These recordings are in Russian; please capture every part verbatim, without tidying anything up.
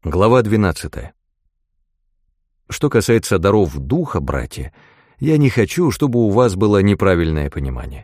Глава двенадцатая. Что касается даров духа, братья, я не хочу, чтобы у вас было неправильное понимание.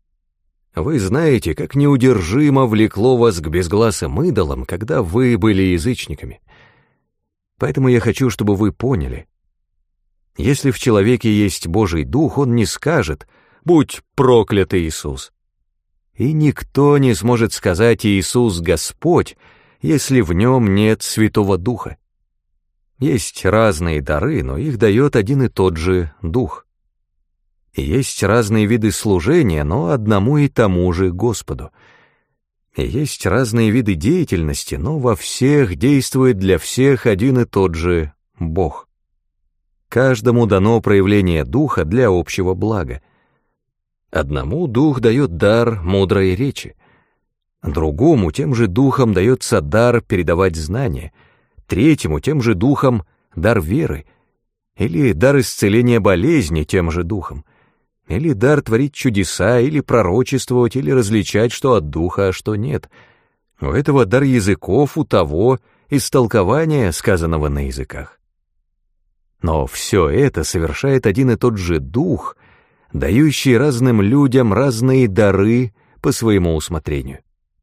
Вы знаете, как неудержимо влекло вас к безгласым идолам, когда вы были язычниками. Поэтому я хочу, чтобы вы поняли. Если в человеке есть Божий Дух, он не скажет «Будь проклят, Иисус». И никто не сможет сказать «Иисус Господь», если в нем нет Святого Духа. Есть разные дары, но их дает один и тот же Дух. И есть разные виды служения, но одному и тому же Господу. И есть разные виды деятельности, но во всех действует для всех один и тот же Бог. Каждому дано проявление Духа для общего блага. Одному Дух дает дар мудрой речи, другому тем же Духом дается дар передавать знания, третьему тем же Духом дар веры, или дар исцеления болезни тем же Духом, или дар творить чудеса, или пророчествовать, или различать, что от Духа, а что нет. У этого дар языков, у того истолкование сказанного на языках. Но все это совершает один и тот же Дух, дающий разным людям разные дары по своему усмотрению.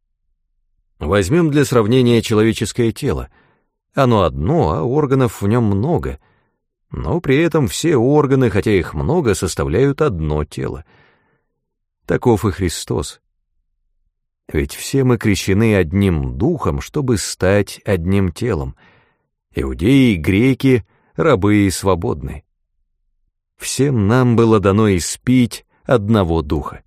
Возьмем для сравнения человеческое тело. Оно одно, а органов в нем много. Но при этом все органы, хотя их много, составляют одно тело. Таков и Христос. Ведь все мы крещены одним духом, чтобы стать одним телом. Иудеи и греки, рабы и свободные. Всем нам было дано испить одного духа.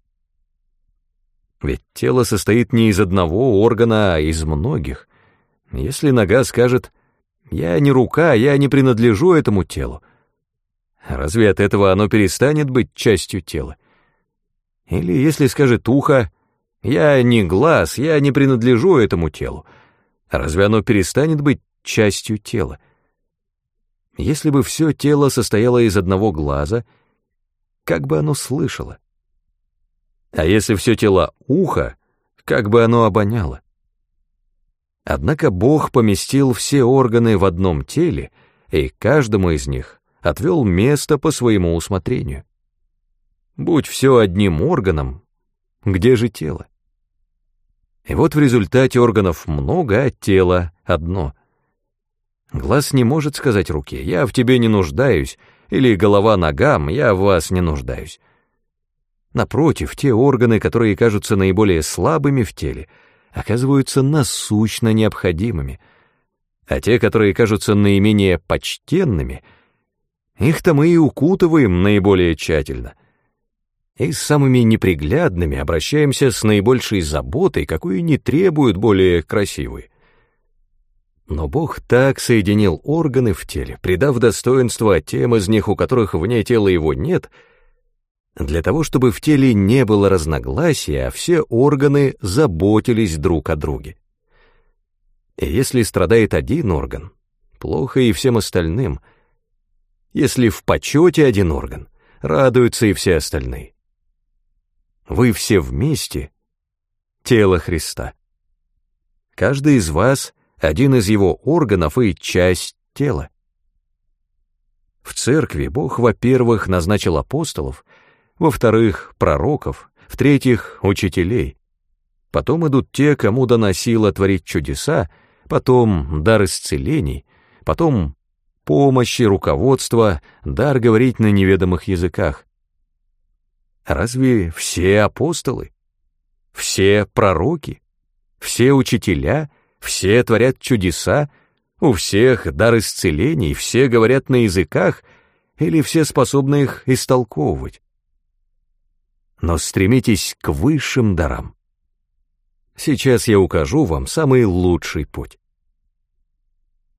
Ведь тело состоит не из одного органа, а из многих. Если нога скажет «я не рука, я не принадлежу этому телу», разве от этого оно перестанет быть частью тела? Или если скажет ухо «я не глаз, я не принадлежу этому телу», разве оно перестанет быть частью тела? Если бы все тело состояло из одного глаза, как бы оно слышало? А если все тело ухо, как бы оно обоняло? Однако Бог поместил все органы в одном теле, и каждому из них отвел место по своему усмотрению. Будь все одним органом, где же тело? И вот в результате органов много, а тело одно. Глаз не может сказать руке «я в тебе не нуждаюсь», или голова ногам «я в вас не нуждаюсь». Напротив, те органы, которые кажутся наиболее слабыми в теле, оказываются насущно необходимыми, а те, которые кажутся наименее почтенными, их-то мы и укутываем наиболее тщательно. И с самыми неприглядными обращаемся с наибольшей заботой, какую не требуют более красивые. Но Бог так соединил органы в теле, придав достоинство тем из них, у которых вне тела его нет, для того, чтобы в теле не было разногласия, а все органы заботились друг о друге. И если страдает один орган, плохо и всем остальным. Если в почете один орган, радуются и все остальные. Вы все вместе — тело Христа. Каждый из вас — один из его органов и часть тела. В церкви Бог, во-первых, назначил апостолов, во-вторых, пророков, в-третьих, учителей. Потом идут те, кому дана сила творить чудеса, потом дар исцелений, потом помощи, руководство, дар говорить на неведомых языках. Разве все апостолы? Все пророки? Все учителя? Все творят чудеса? У всех дар исцелений, все говорят на языках, или все способны их истолковывать? Но стремитесь к высшим дарам. Сейчас я укажу вам самый лучший путь.